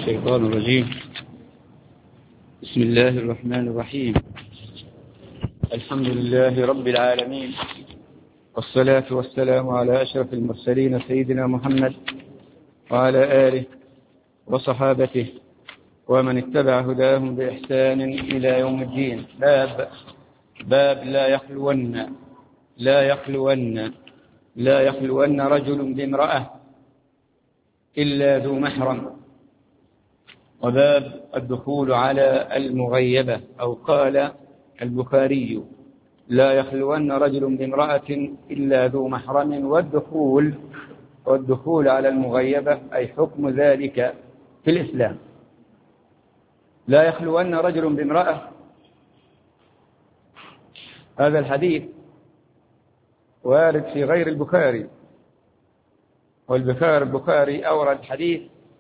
الشيطان الرجيم. بسم الله الرحمن الرحيم. الحمد لله رب العالمين، والصلاة والسلام على أشرف المرسلين سيدنا محمد وعلى آله وصحابته ومن اتبع هداهم بإحسان إلى يوم الدين. باب لا يخلون رجل بامرأة إلا ذو محرم. وباب الدخول على المغيبة، أو قال البخاري: لا يخلون رجل بامرأة إلا ذو محرم. والدخول على المغيبة أي حكم ذلك في الإسلام. لا يخلون رجل بامرأة، هذا الحديث وارد في غير البخاري، والبخاري أورد حديث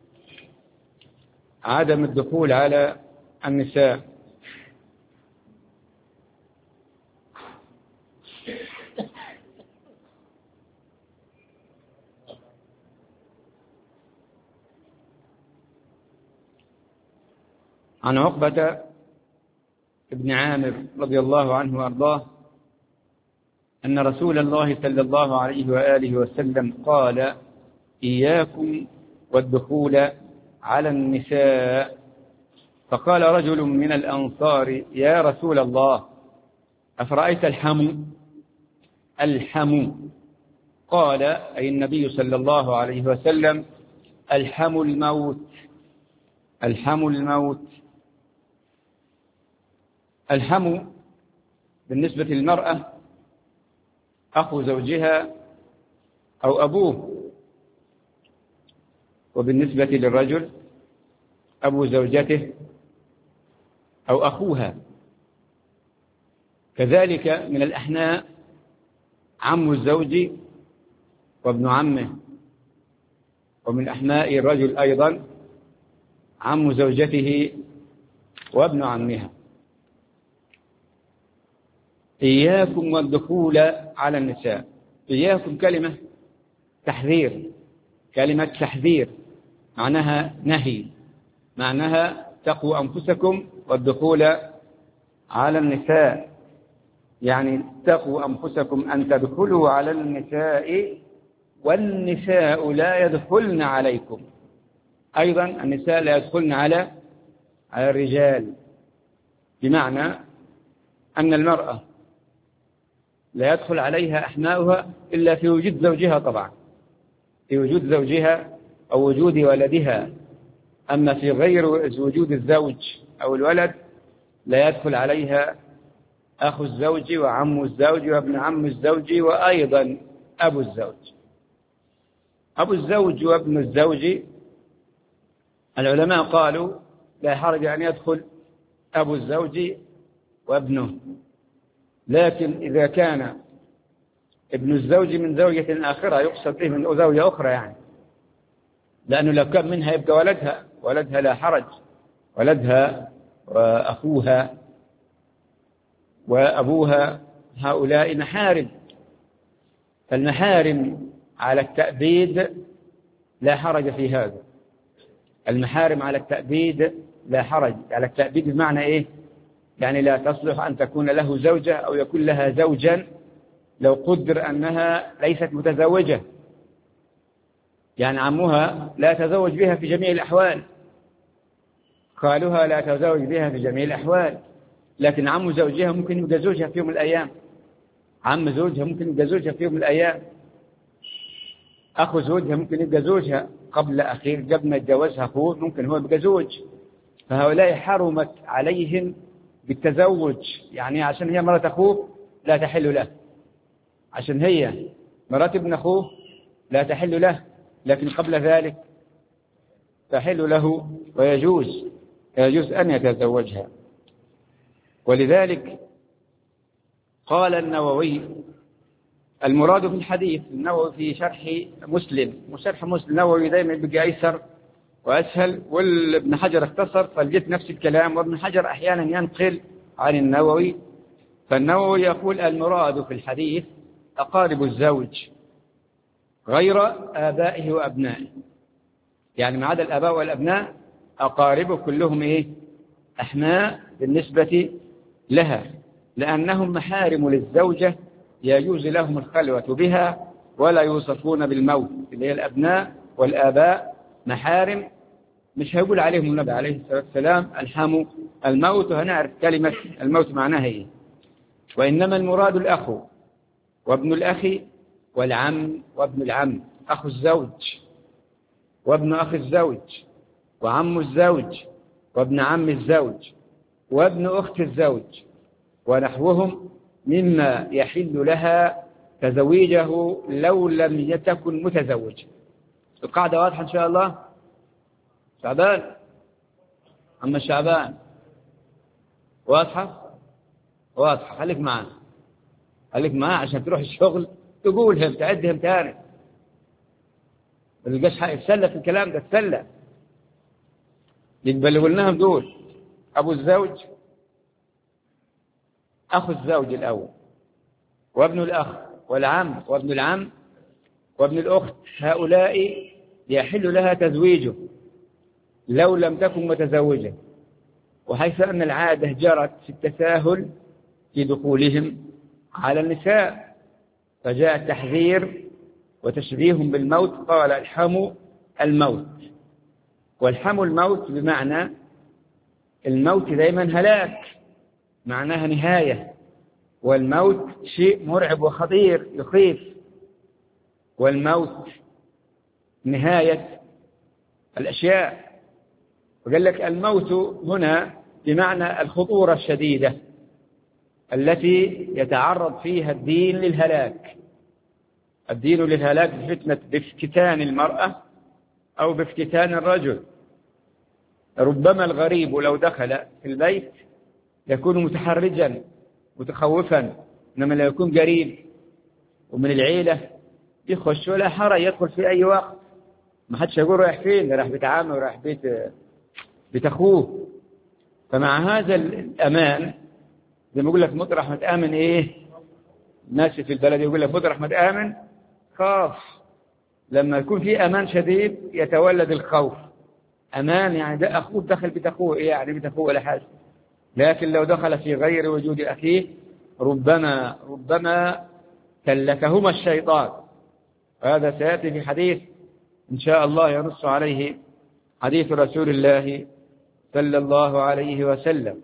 عدم الدخول على النساء. عن عقبة ابن عامر رضي الله عنه وأرضاه أن رسول الله صلى الله عليه وآله وسلم قال: إياكم والدخول على النساء. فقال رجل من الأنصار: يا رسول الله، أفرأيت الحم؟ قال أي النبي صلى الله عليه وسلم: الحم الموت. الحم بالنسبة للمرأة أخو زوجها أو أبوه، وبالنسبة للرجل أبو زوجته أو أخوها. كذلك من الأحناء عم الزوج وابن عمه، ومن أحناء الرجل أيضا عم زوجته وابن عمها. إياكم والدخول على النساء. إياكم كلمة تحذير، معناها نهي، معناها تقوا أنفسكم. والدخول على النساء يعني تقوا أنفسكم أن تدخلوا على النساء، والنساء لا يدخلن عليكم. أيضا النساء لا يدخلن على الرجال، بمعنى أن المرأة لا يدخل عليها أحماؤها إلا في وجود زوجها، طبعا في وجود زوجها أو وجود ولدها. أما في غير وجود الزوج أو الولد لا يدخل عليها أخو الزوج وعم الزوج وابن عم الزوج، وأيضا أبو الزوج وابن الزوج. العلماء قالوا لا حرج أن يدخل أبو الزوج وابنه، لكن إذا كان ابن الزوج من زوجة آخرة يقصد به من زوجة أخرى، يعني لأنه لو كان منها يبقى ولدها لا حرج، ولدها وأخوها وأبوها هؤلاء محارم. فالمحارم على التأبيد لا حرج في هذا. المحارم على التأبيد لا حرج. على التأبيد بمعنى إيه؟ يعني لا تصلح أن تكون له زوجة أو يكون لها زوجا لو قدر أنها ليست متزوجة. يعني عمها لا تزوج بها في جميع الأحوال، خالها لا تزوج بها في جميع الأحوال، لكن عم زوجها ممكن يبقى زوجها في يوم من الأيام. عم زوجها ممكن يبقى زوجها في يوم من الأيام. أخو زوجها ممكن يبقى زوجها قبل ما يتجوزها أخوه ممكن هو يبقى زوج. فهؤلاء حرمت عليهم بالتزوج، يعني عشان هي مرات أخوه لا تحل له، عشان هي مرات ابن أخوه لا تحل له، لكن قبل ذلك تحل له ويجوز أن يتزوجها. ولذلك قال النووي: المراد في الحديث، النووي في شرح مسلم، النووي دائما يبقى أيسر وأسهل، والابن حجر اختصر فلقيت نفس الكلام، وابن حجر أحيانا ينقل عن النووي. فالنووي يقول: المراد في الحديث أقارب الزوج غير آبائه وأبنائه، يعني ما عدا الآباء والأبناء أقاربه كلهم أحماء بالنسبة لها، لأنهم محارم للزوجة يجوز لهم الخلوة بها ولا يوصفون بالموت، اللي هي الأبناء والآباء محارم، مش هيقول عليهم النبي عليه الصلاة والسلام ألحموا الموت، وهنعرف كلمة الموت معناها إيه. وإنما المراد الأخ وابن الأخ والعم وابن العم، أخو الزوج وابن أخ الزوج وعم الزوج وابن عم الزوج وابن أخت الزوج ونحوهم مما يحل لها تزويجه لو لم تكن متزوجة. القاعدة واضحة إن شاء الله. شعبان، أما شعبان واضحة خليك معنا عشان تروح الشغل تقولهم تعدهم تاني، ما تلقاش حق يتسلى في الكلام ده، تسلى يبقى اللي قلناهم دول: أبو الزوج، أخو الزوج الأول، وابن الأخ والعم وابن العم وابن الأخت، هؤلاء يحل لها تزويجه لو لم تكن متزوجة، وحيث أن العادة جرت في التساهل في دخولهم على النساء، فجاء التحذير وتشبيههم بالموت، قال الحموا الموت. والحموا الموت بمعنى الموت دائما هلاك، معناها نهاية، والموت شيء مرعب وخطير يخيف، والموت نهاية الأشياء. وقال لك الموت هنا بمعنى الخطورة الشديدة التي يتعرض فيها الدين للهلاك. الدين للهلاك بفتنة بافتتان المرأة أو بافتتان الرجل. ربما الغريب لو دخل في البيت يكون متحرجا متخوفا، إنما لو يكون قريب ومن العيلة يخش ولا حرج، يدخل في أي وقت، ما حدش يقول رايح فين، راح بيت عامه وراح بيت أخوه. فمع هذا الأمان زي ما يقول لك مطرح ما تآمن الناس في البلد يقول لك مطرح ما تآمن خاف. لما يكون في أمان شديد يتولد الخوف. أمان يعني ده أخوه دخل بيت أخوه، يعني بيت أخوه ولا حاجة. لكن لو دخل في غير وجود أخيه ربما تلكهما الشيطان. هذا سيأتي في حديث إن شاء الله ينص عليه حديث رسول الله صلى الله عليه وسلم،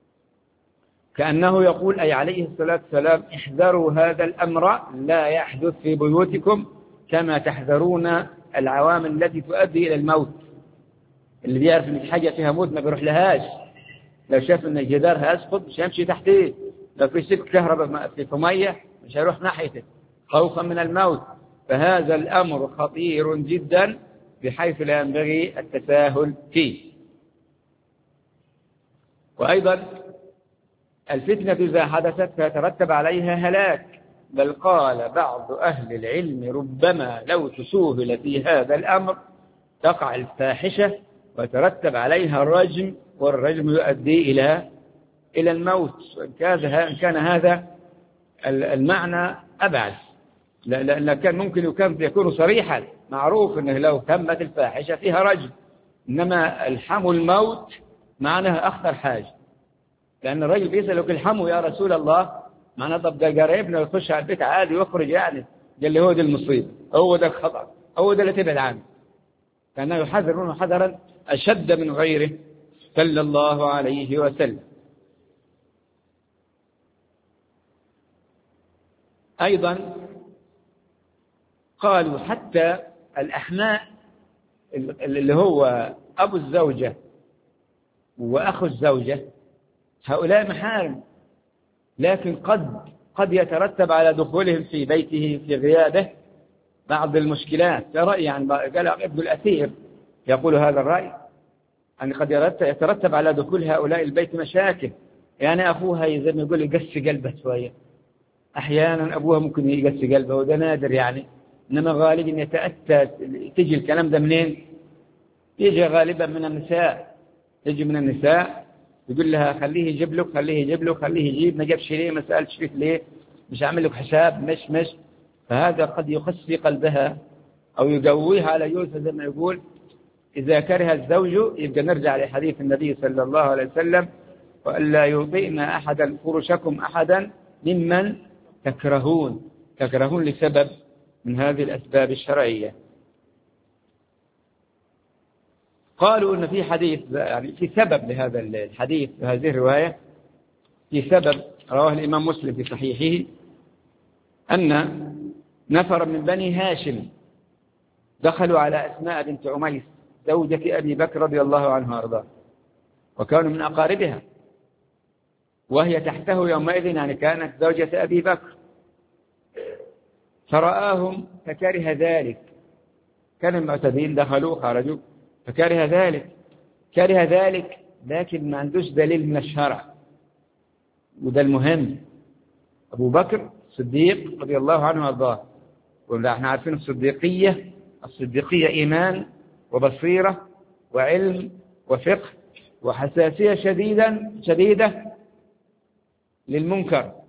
كأنه يقول أي عليه الصلاة والسلام: احذروا هذا الأمر لا يحدث في بيوتكم كما تحذرون العوامل التي تؤدي إلى الموت. اللي بيعرف إن حاجة فيها موت ما بيروح لهاش. لو شاف إن الجدار هيسقط مش هيمشي تحتيه، لو في سلك كهرباء في مية مش هيروح ناحيته خوفا من الموت. فهذا الأمر خطير جدا بحيث لا ينبغي التساهل فيه. وأيضا الفتنة إذا حدثت فيترتب عليها هلاك، بل قال بعض أهل العلم ربما لو تسوهل في هذا الأمر تقع الفاحشة ويترتب عليها الرجم، والرجم يؤدي إلى الموت. وإن كان هذا المعنى أبعد، لأن كان ممكن يكون صريحا معروف أنه لو تمت الفاحشة فيها رجم، إنما الحم الموت معناها أخطر حاجة. لأن الرجل بيسألك الحمو يا رسول الله، معناه طب ده قريبنا يخش على البيت عادي ويخرج، يعني قال لي هو ده المصيبة، هو ده الخطأ، هو ده اللي تبعد عنه. كان يحذر منه حذرا أشد من غيره صلى الله عليه وسلم. أيضا قالوا حتى الأحماء اللي هو أبو الزوجة وأخو الزوجة هؤلاء محارم، لكن قد يترتب على دخولهم في بيته في غيابه بعض المشكلات. رأي يعني قال ابن الأثير يقول هذا الرأي، أن قد يترتب على دخول هؤلاء البيت مشاكل. يعني أخوها زي ما يقول يقسي قلبه شوية، أحيانا أبوها ممكن يقسي قلبه، وده نادر يعني، إنما غالبا يتأتى. تجي الكلام ده منين؟ يجي غالبا من النساء، يجي من النساء يقول لها خليه يجيب لك، خليه يجيب لك، خليه يجيب، ما جابش ليه، ما سألتش فيك ليه، مش عامل لك حساب، مش. فهذا قد يقسي قلبها أو يقويها على يوسف زي ما يقول إذا كره الزوج يبقى نرجع لحديث النبي صلى الله عليه وسلم: وألا يطئن أحدا فرشكم أحدا ممن تكرهون لسبب من هذه الأسباب الشرعية. قالوا أن في حديث، يعني في سبب لهذا الحديث وهذه الرواية، في سبب رواه الإمام مسلم في صحيحه أن نفر من بني هاشم دخلوا على أسماء بنت عميس زوجة أبي بكر رضي الله عنه وأرضاه، وكانوا من أقاربها، وهي تحته يومئذ، يعني كانت زوجة أبي بكر. فرآهم فكره ذلك، كان المعتدين دخلوا خرجوا فكره ذلك، لكن ما عندوش دليل من الشرع، وده المهم. أبو بكر الصديق رضي الله عنه وأرضاه، ونحن عارفين الصديقية إيمان وبصيرة وعلم وفقه وحساسية شديدة للمنكر،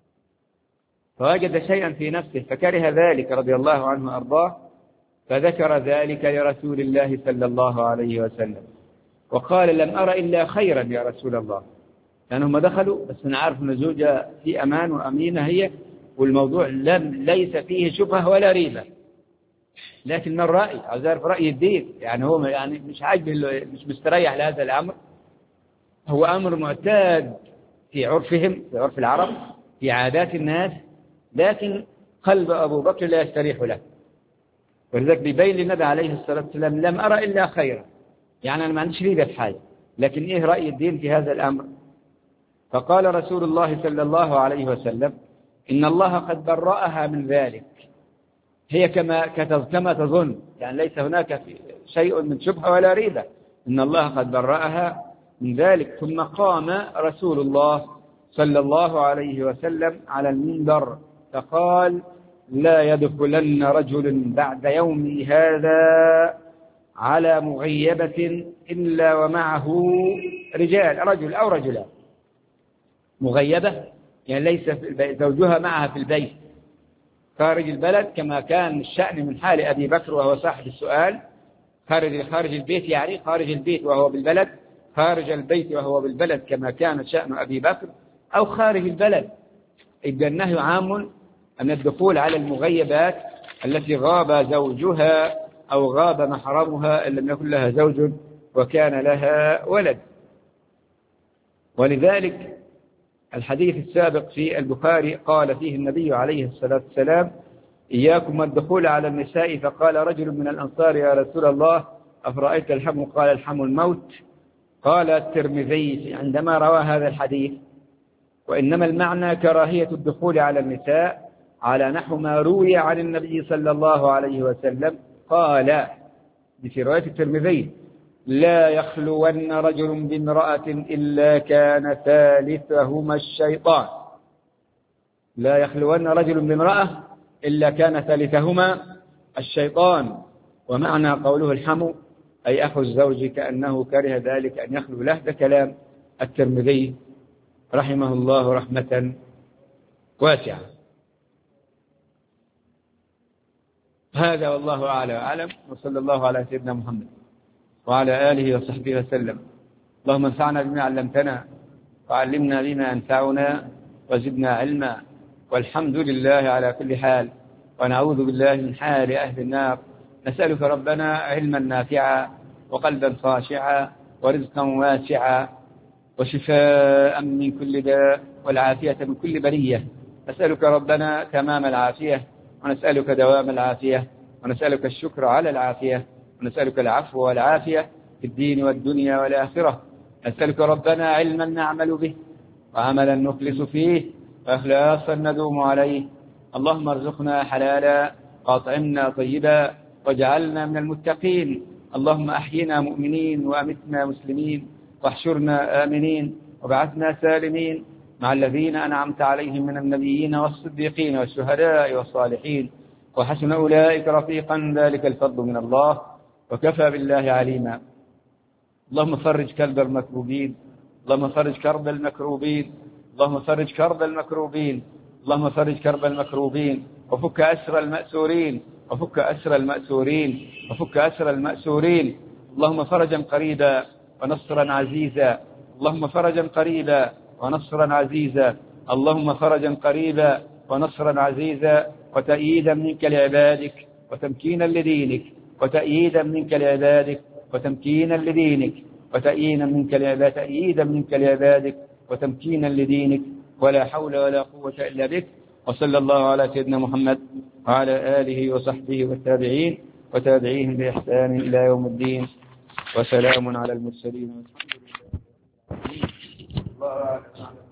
فوجد شيئا في نفسه فكره ذلك رضي الله عنه وأرضاه، فذكر ذلك لرسول الله صلى الله عليه وسلم وقال: لم أرى إلا خيرا يا رسول الله. لأنهم دخلوا بس نعرف أن زوجة في أمان وأمينة هي، والموضوع ليس فيه شبهة ولا ريبة، لكن من الرأي عزار في رأي الدين، يعني هو يعني مش عاجبه، مش مستريح لهذا الأمر. هو أمر معتاد في عرفهم، في عرف العرب، في عادات الناس، لكن قلب أبو بكر لا يستريح له، ولذلك بيبين للنبي عليه الصلاة والسلام: لم أرى إلا خيرا، يعني أنا ما عنديش ريبة في حاجة، لكن إيه رأي الدين في هذا الأمر؟ فقال رسول الله صلى الله عليه وسلم: إن الله قد برأها من ذلك. هي كما تظن، يعني ليس هناك شيء من شبهة ولا ريبة، إن الله قد برأها من ذلك. ثم قام رسول الله صلى الله عليه وسلم على المنبر فقال: لا يدخلن رجل بعد يوم هذا على مغيبة إلا ومعه رجل أو رجلان. مغيبة يعني ليس زوجها معها في البيت، خارج البلد، كما كان الشأن من حال أبي بكر وهو صاحب السؤال، خارج البيت، يعني خارج البيت وهو بالبلد، خارج البيت وهو بالبلد كما كان شأن أبي بكر، أو خارج البلد. إذا النهي عام أن الدخول على المغيبات التي غاب زوجها أو غاب محرمها إن لم يكن لها زوج وكان لها ولد. ولذلك الحديث السابق في البخاري قال فيه النبي عليه الصلاة والسلام: إياكم الدخول على النساء. فقال رجل من الأنصار: يا رسول الله أفرأيت الحم؟ قال: الحم الموت. قال الترمذي عندما روى هذا الحديث: وإنما المعنى كراهية الدخول على النساء على نحو ما روي عن النبي صلى الله عليه وسلم. قال في رواية الترمذي: لا يخلون رجل بامرأة إلا كان ثالثهما الشيطان. لا يخلون رجل بامرأة إلا كان ثالثهما الشيطان. ومعنى قوله الحم أي أخو الزوج، كأنه كره ذلك أن يخلو له. ده كلام الترمذي رحمه الله رحمة واسعة. هذا والله أعلى وأعلم، وصلى الله على سيدنا محمد وعلى آله وصحبه وسلم. اللهم انفعنا بما علمتنا وعلمنا بما ينفعنا وزدنا علما، والحمد لله على كل حال، ونعوذ بالله من حال أهل النار. نسألك ربنا علما نافعا وقلبا خاشعا ورزقا واسعا وشفاء من كل داء والعافية من كل بلية. نسألك ربنا تمام العافية، ونسألك دوام العافية، ونسألك الشكر على العافية، ونسألك العفو والعافية في الدين والدنيا والآخرة. نسألك ربنا علما نعمل به وعملا نخلص فيه وإخلاصا ندوم عليه. اللهم ارزقنا حلالا وأطعمنا طيبا واجعلنا من المتقين. اللهم أحينا مؤمنين وأمتنا مسلمين واحشرنا آمنين وابعثنا سالمين مع الذين أنعمت عليهم من النبيين والصديقين والشهداء والصالحين، وحسن أولئك رفيقا. ذلك الفضل من الله وكفى بالله عليما. اللهم فرج كرب المكروبين، اللهم فرج كرب المكروبين، اللهم فرج كرب المكروبين، اللهم فرج كرب المكروبين، وفك أسر المأسورين، وفك أسر المأسورين، وفك أسر المأسورين. اللهم فرجا قريبا ونصرا عزيزا، اللهم فرجا قريبا ونصرا عزيزا، اللهم فرجا قريبا ونصرا عزيزا، وتأييدا منك لعبادك وتمكينا لدينك، وتأييدا منك لعبادك وتمكينا لدينك، وتأييدا منك لعبادك وتمكينا لدينك، ولا حول ولا قوة إلا بك. وصلى الله على سيدنا محمد وعلى آله وصحبه والتابعين وتابعيهم بإحسان إلى يوم الدين، وسلام على المرسلين والحمد لله.